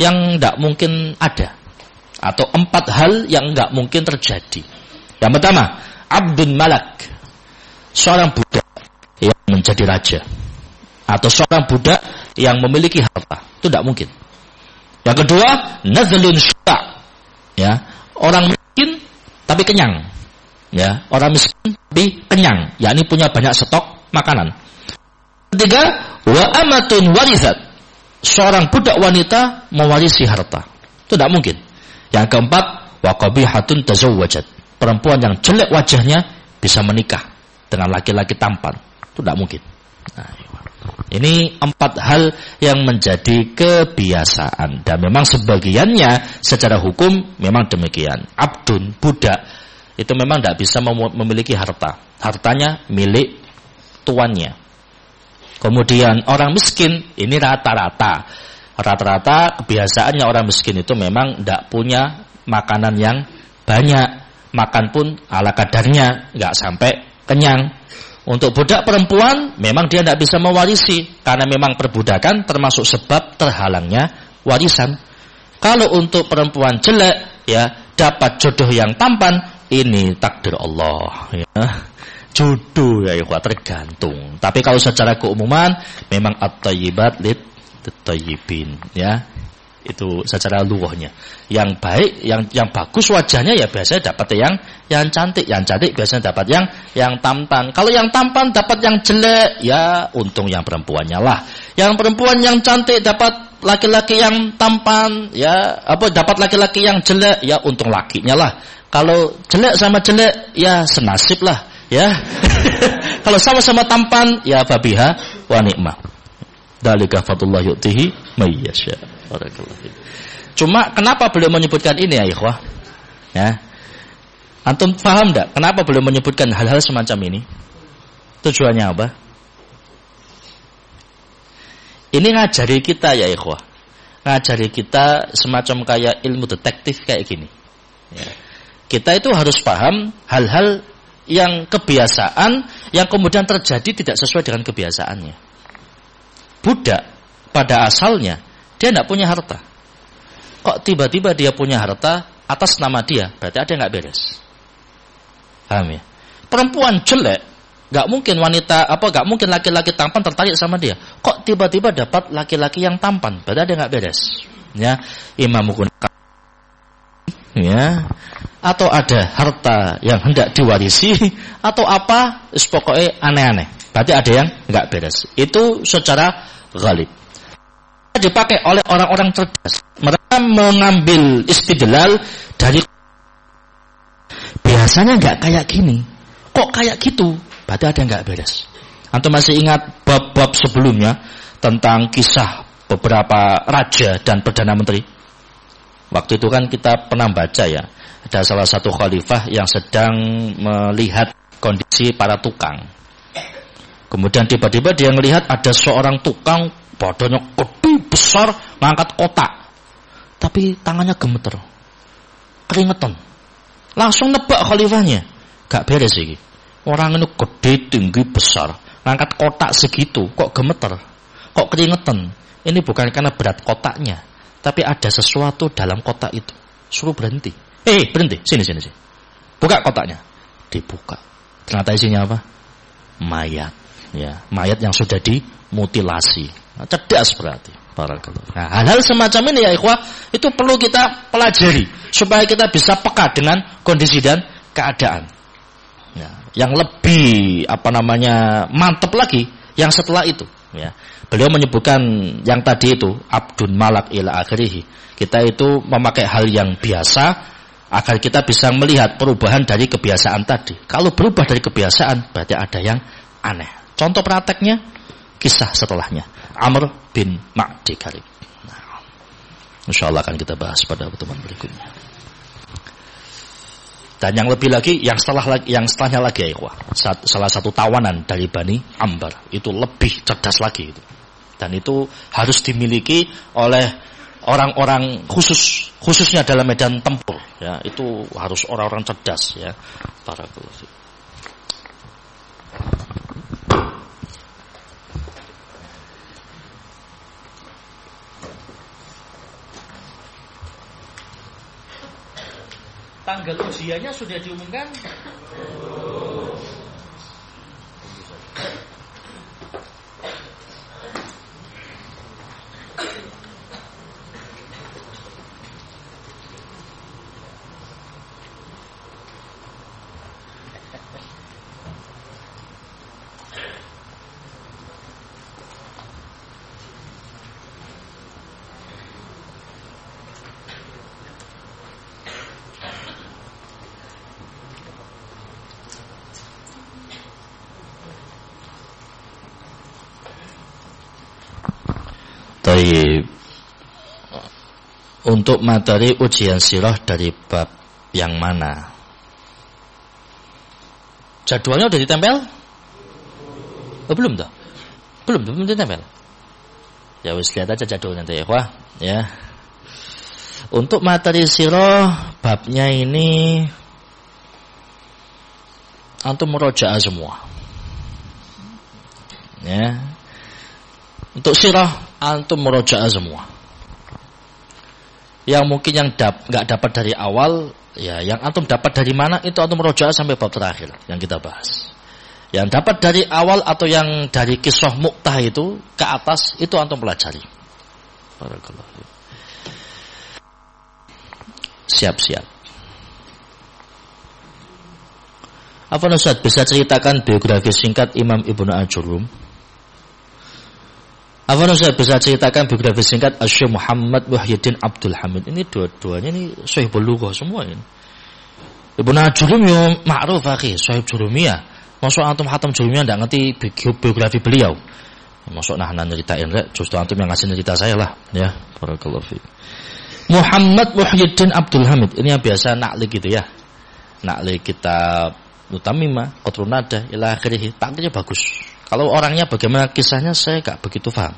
yang tidak mungkin ada, atau 4 hal yang tidak mungkin terjadi. Yang pertama, abdun malak, seorang budak yang menjadi raja, atau seorang budak yang memiliki harta, itu tidak mungkin. Yang kedua, nazlun syuta, ya, orang miskin tapi kenyang, ya, orang miskin tapi kenyang, yakni punya banyak stok makanan. Ketiga, wa amatun warisat, seorang budak wanita mewarisi harta, itu tidak mungkin. Yang keempat, wa qabihatun tazawwajat, perempuan yang jelek wajahnya bisa menikah dengan laki-laki tampan, itu tidak mungkin. Nah, ini 4 hal yang menjadi kebiasaan, dan memang sebagiannya secara hukum memang demikian. Abdun, budak, itu memang tidak bisa memiliki harta, hartanya milik tuannya. Kemudian orang miskin, ini rata-rata kebiasaannya orang miskin itu memang tidak punya makanan yang banyak, makan pun ala kadarnya, nggak sampai kenyang. Untuk budak perempuan memang dia tidak bisa mewarisi, karena memang perbudakan termasuk sebab terhalangnya warisan. Kalau untuk perempuan jelek, ya, dapat jodoh yang tampan, ini takdir Allah, ya. Jodoh ya ikhwah tergantung. Tapi kalau secara keumuman memang at-thayyibat lit-thayyibin, ya. Itu secara lughahnya. Yang baik, yang bagus wajahnya ya biasanya dapat yang cantik biasanya dapat yang tampan. Kalau yang tampan dapat yang jelek, ya untung yang perempuannya lah. Yang perempuan yang cantik dapat laki-laki yang tampan, ya dapat laki-laki yang jelek, ya untung lakinya lah. Kalau jelek sama jelek, ya senasib lah, ya. Kalau sama-sama tampan, ya fabiha wa ni'mah. Dzalika fadlullah yu'tihi may yasha. Cuma kenapa beliau menyebutkan ini ya ikhwah? Ya. Antum paham enggak kenapa beliau menyebutkan hal-hal semacam ini? Tujuannya apa? Ini ngajari kita ya ikhwah. Ngajari kita semacam kayak ilmu detektif kayak gini. Ya. Kita itu harus paham hal-hal yang kebiasaan yang kemudian terjadi tidak sesuai dengan kebiasaannya. Budak pada asalnya dia tidak punya harta. Kok tiba-tiba dia punya harta atas nama dia? Berarti ada yang nggak beres. Paham ya? Perempuan jelek, nggak mungkin nggak mungkin laki-laki tampan tertarik sama dia. Kok tiba-tiba dapat laki-laki yang tampan? Berarti ada yang nggak beres. Ya, imam ya, atau ada harta yang hendak diwarisi, atau apa? Pokoknya aneh-aneh. Berarti ada yang nggak beres. Itu secara ghalib. Dipakai oleh orang-orang cerdas. Mereka mengambil istidlal dari biasanya nggak kayak gini, kok kayak gitu, berarti ada yang nggak beres. Antum masih ingat bab-bab sebelumnya tentang kisah beberapa raja dan perdana menteri? Waktu itu kan kita pernah baca ya, ada salah satu khalifah yang sedang melihat kondisi para tukang. Kemudian tiba-tiba dia melihat ada seorang tukang badannya gede besar ngangkat kotak, tapi tangannya gemeter, keringetan. Langsung nebak khalifahnya, gak beres iki. Orang ini gede tinggi besar ngangkat kotak segitu kok gemeter, kok keringetan. Ini bukan karena berat kotaknya, tapi ada sesuatu dalam kotak itu. Suruh berhenti. Berhenti, sini. Buka kotaknya. Dibuka. Ternyata isinya apa? Mayat. Ya, mayat yang sudah dimutilasi. Nah, cerdas berarti. Nah, hal-hal semacam ini ya ikhwah, itu perlu kita pelajari supaya kita bisa peka dengan kondisi dan keadaan. Ya, yang lebih mantap lagi yang setelah itu. Ya, beliau menyebutkan yang tadi itu abdun malak ila akhirih. Kita itu memakai hal yang biasa agar kita bisa melihat perubahan dari kebiasaan tadi. Kalau berubah dari kebiasaan berarti ada yang aneh. Contoh prakteknya kisah setelahnya Amr bin Ma'di Karib. Nah, insyaallah akan kita bahas pada pertemuan berikutnya. Dan yang lebih lagi, yang setelahnya lagi ya ikhwah, salah satu tawanan dari Bani Ambar itu lebih cerdas lagi itu. Dan itu harus dimiliki oleh orang-orang khususnya dalam medan tempur. Ya, itu harus orang-orang cerdas ya. Barakallahu. Tanggal ujiannya sudah diumumkan? Untuk materi ujian sirah dari bab yang mana? Jadwalnya udah ditempel? Oh, belum toh? Belum ditempel. Ya wis lihat aja jadwalnya nanti ya, wah, ya. Untuk materi sirah babnya ini antum murojaah semua. Ya. Untuk sirah antum murojaah semua. Yang mungkin yang nggak dapat dari awal, ya yang antum dapat dari mana itu antum murojaah sampai bab terakhir yang kita bahas. Yang dapat dari awal atau yang dari kisah Mu'tah itu ke atas itu antum pelajari. Siap-siap. Apa Ustaz bisa ceritakan biografi singkat Imam Ibnu Ajurum? Apa Ustaz bisa ceritakan biografi singkat Syekh Muhammad Muhyiddin Abdul Hamid? Ini dua-duanya ini Syekh Bulughah semua ini. Ibnu Ajurum yo ma'ruf akhi, Syekh Jurumiyah. Masuk antum hatam Jurumiyah ndak ngerti biografi beliau. Masuk nah nyeritain rek, justru antum yang ngasih cerita saya lah, ya. Barakallahu fiik. Muhammad Muhyiddin Abdul Hamid, ini yang biasa nakli gitu ya. Nakli kitab Mutamimah, Qatrun Nada, ila akhirih, takrifnya bagus. Kalau orangnya bagaimana kisahnya saya gak begitu paham.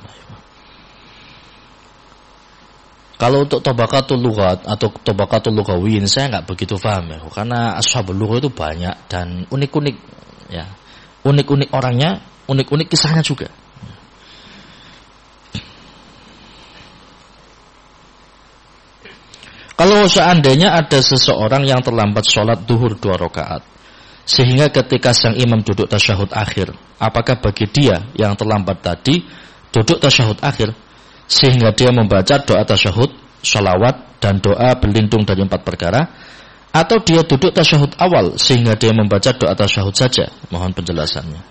Kalau untuk tabaqatul lughat atau tabaqatul lughawiyyin saya gak begitu paham ya. Karena ashabul lughah itu banyak dan unik-unik ya. Unik-unik orangnya, unik-unik kisahnya juga. Kalau seandainya ada seseorang yang terlambat sholat duhur 2 rakaat, sehingga ketika sang imam duduk tasyahud akhir, apakah bagi dia yang terlambat tadi duduk tasyahud akhir sehingga dia membaca doa tasyahud, sholawat dan doa berlindung dari 4 perkara, atau dia duduk tasyahud awal sehingga dia membaca doa tasyahud saja? Mohon penjelasannya.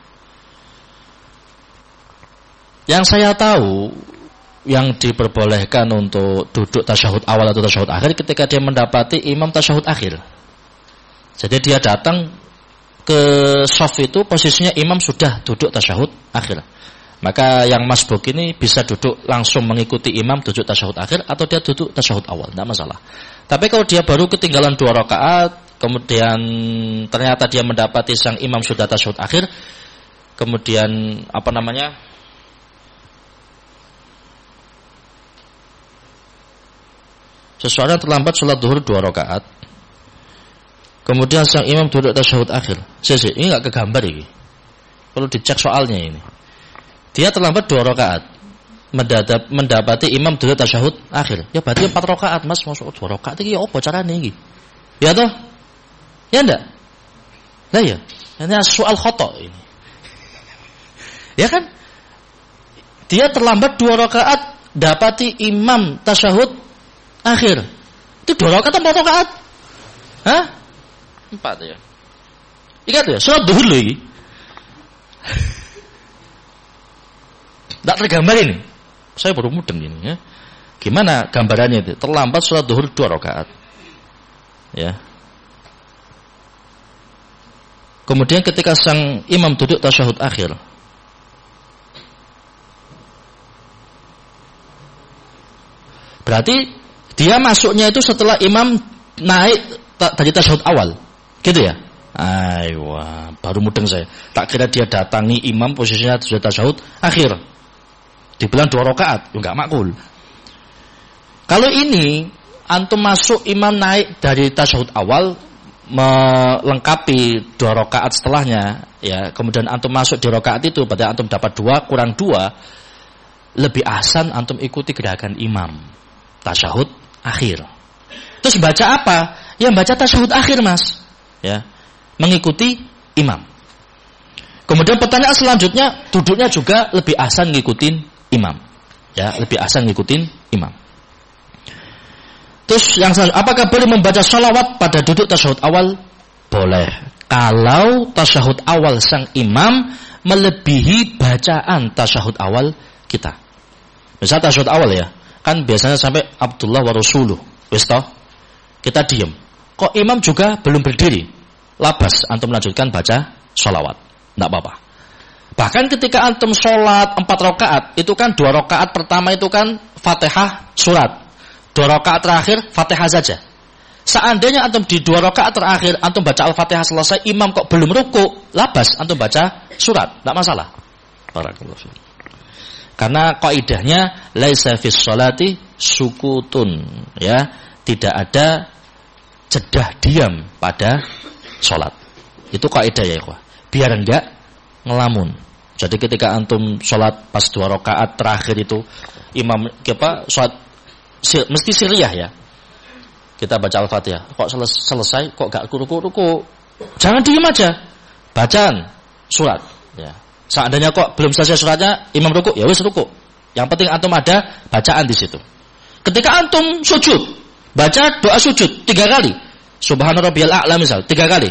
Yang saya tahu yang diperbolehkan untuk duduk tasyahud awal atau tasyahud akhir ketika dia mendapati imam tasyahud akhir. Jadi dia datang ke shaf itu posisinya imam sudah duduk tasyahud akhir. Maka yang masbuk ini bisa duduk langsung mengikuti imam duduk tasyahud akhir atau dia duduk tasyahud awal, tidak masalah. Tapi kalau dia baru ketinggalan 2 rakaat, kemudian ternyata dia mendapati sang imam sudah tasyahud akhir, kemudian seseorang terlambat sholat duhur 2 rakaat, kemudian sang imam duduk tasyahud akhir. Ini enggak kegambar ini. Perlu dicek soalnya ini. Dia terlambat 2 rakaat. Mendapati imam duduk tasyahud akhir. Ya berarti 4 rakaat, Mas. Masuk 2 rakaat iki apa carane iki? Ya toh? Ya enggak? Lah ya. Ini soal khata ini. Ya kan? Dia terlambat 2 rakaat, dapati imam tasyahud akhir. Itu 2 rakaat atau 4 rakaat? Hah? 4 ya. Ingat ya, sholat duhur loh ini. Tak tergambar ini. Saya baru mudeng ini ya. Gimana gambarannya itu? Terlambat sholat duhur 2 rakaat. Ya. Kemudian ketika sang imam duduk tasyahud akhir, berarti dia masuknya itu setelah imam naik dari tasyahud awal. Gitu ya? Aywa, baru mudeng saya. Tak kira dia datangi imam posisinya sudah tasyahud akhir. Dibilang 2 rakaat, enggak makul. Kalau ini antum masuk imam naik dari tasyahud awal melengkapi 2 rakaat setelahnya, ya, kemudian antum masuk di rakaat itu, berarti antum dapat 2 kurang 2, lebih ahsan antum ikuti gerakan imam tasyahud akhir. Terus baca apa? yang baca tasyahud akhir, Mas. Ya. Mengikuti imam. Kemudian pertanyaan selanjutnya, duduknya juga lebih ahsan ngikutin imam. Ya, lebih ahsan ngikutin imam. Terus yang selanjutnya, apakah boleh membaca sholawat pada duduk tasyahud awal? Boleh. Kalau tasyahud awal sang imam melebihi bacaan tasyahud awal kita. Misal tasyahud awal ya, kan biasanya sampai Abdullah wa Rasuluh. Wis toh? Kita diam. Kok imam juga belum berdiri? Labas antum lanjutkan baca sholawat. Enggak apa-apa. Bahkan ketika antum sholat 4 rakaat, itu kan 2 rakaat pertama itu kan Fatihah surat. 2 rakaat terakhir Fatihah saja. Seandainya antum di 2 rakaat terakhir antum baca Al-Fatihah selesai, imam kok belum ruku, labas antum baca surat, enggak masalah. Barakallahu fiik. Karena kaidahnya laisa fis sholati sukutun, ya, tidak ada jedah diam pada sholat. Itu kaidah ya, ikhwah. Biar enggak ngelamun. Jadi ketika antum sholat pas 2 rakaat terakhir itu imam sholat mesti siriyah ya. Kita baca Al-Fatihah, kok selesai kok gak ruku. Jangan diam aja. Bacaan surat ya. Seandainya kok belum selesai suratnya, imam ruku, ya wis ruku. Yang penting antum ada bacaan di situ. Ketika antum sujud, baca doa sujud 3 kali. Subhana rabbiyal a'la misal 3 kali.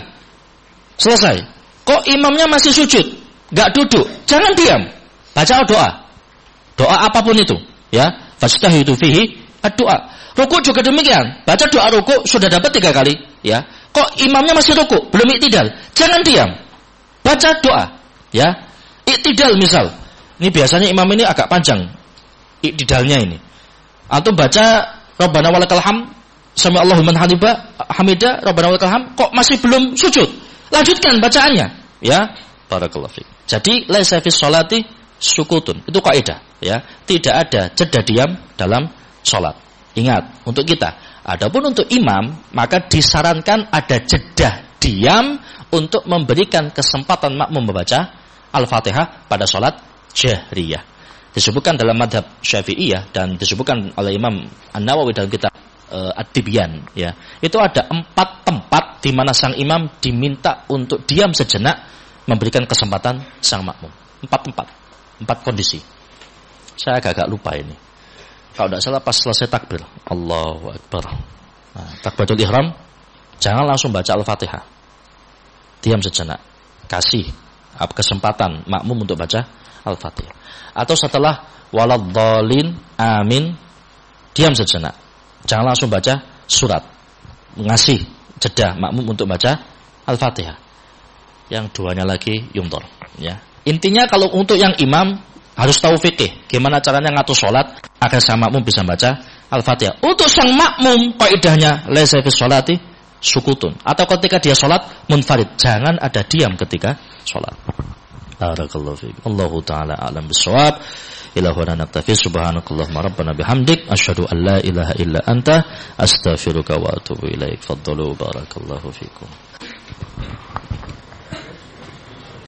Selesai. Kok imamnya masih sujud, gak duduk, jangan diam. Baca doa. Doa apapun itu, ya. Fastahidu fihi ad-doa. Ruku juga demikian. Baca doa ruku sudah dapat 3 kali, ya. Kok imamnya masih ruku, belum iktidal? Jangan diam. Baca doa, ya. Iktidal misal. Ini biasanya imam ini agak panjang iktidalnya ini. Antum baca Rabbana walakal hamd, sami Allahu liman hamidah, Rabbana walakal hamd, kok masih belum sujud? Lanjutkan bacaannya, ya. Barakallahu fiik. Jadi laisa fis sholati sukutun. Itu kaidah, ya. Tidak ada jeda diam dalam salat. Ingat, untuk kita. Adapun untuk imam, maka disarankan ada jeda diam untuk memberikan kesempatan makmum membaca Al-Fatihah pada salat jahriyah. Disebutkan dalam madhab Syafi'iyah dan disebutkan oleh Imam An-Nawawi dalam kitab At-Tibyan, ya. Itu ada 4 tempat di mana sang imam diminta untuk diam sejenak memberikan kesempatan sang makmum. 4 tempat, 4 kondisi. Saya agak lupa ini. Kalau tidak salah pas selesai takbir, Allahu Akbar. Nah, takbiratul ihram, jangan langsung baca Al-Fatihah. Diam sejenak. Kasih kesempatan makmum untuk baca Al-Fatihah. Atau setelah waladhdallin amin, diam sejenak. Jangan langsung baca surat. Ngasih jeda makmum untuk baca Al-Fatihah. Yang duanya lagi yumtor, ya. Intinya kalau untuk yang imam harus tahu fikih, gimana caranya ngatur sholat agar sang makmum bisa baca Al-Fatihah. Untuk sang makmum kaidahnya laisa fis sholati sukutun. Atau ketika dia sholat munfarid, jangan ada diam ketika sholat. Barakallahu fiik. Allahu taala a'lam bissawab. Ila huna naktafi. Subhanakallahumma rabbana bihamdik asyhadu an la ilaha illa anta astaghfiruka wa atubu ilaik. Faddalu barakallahu fiikum.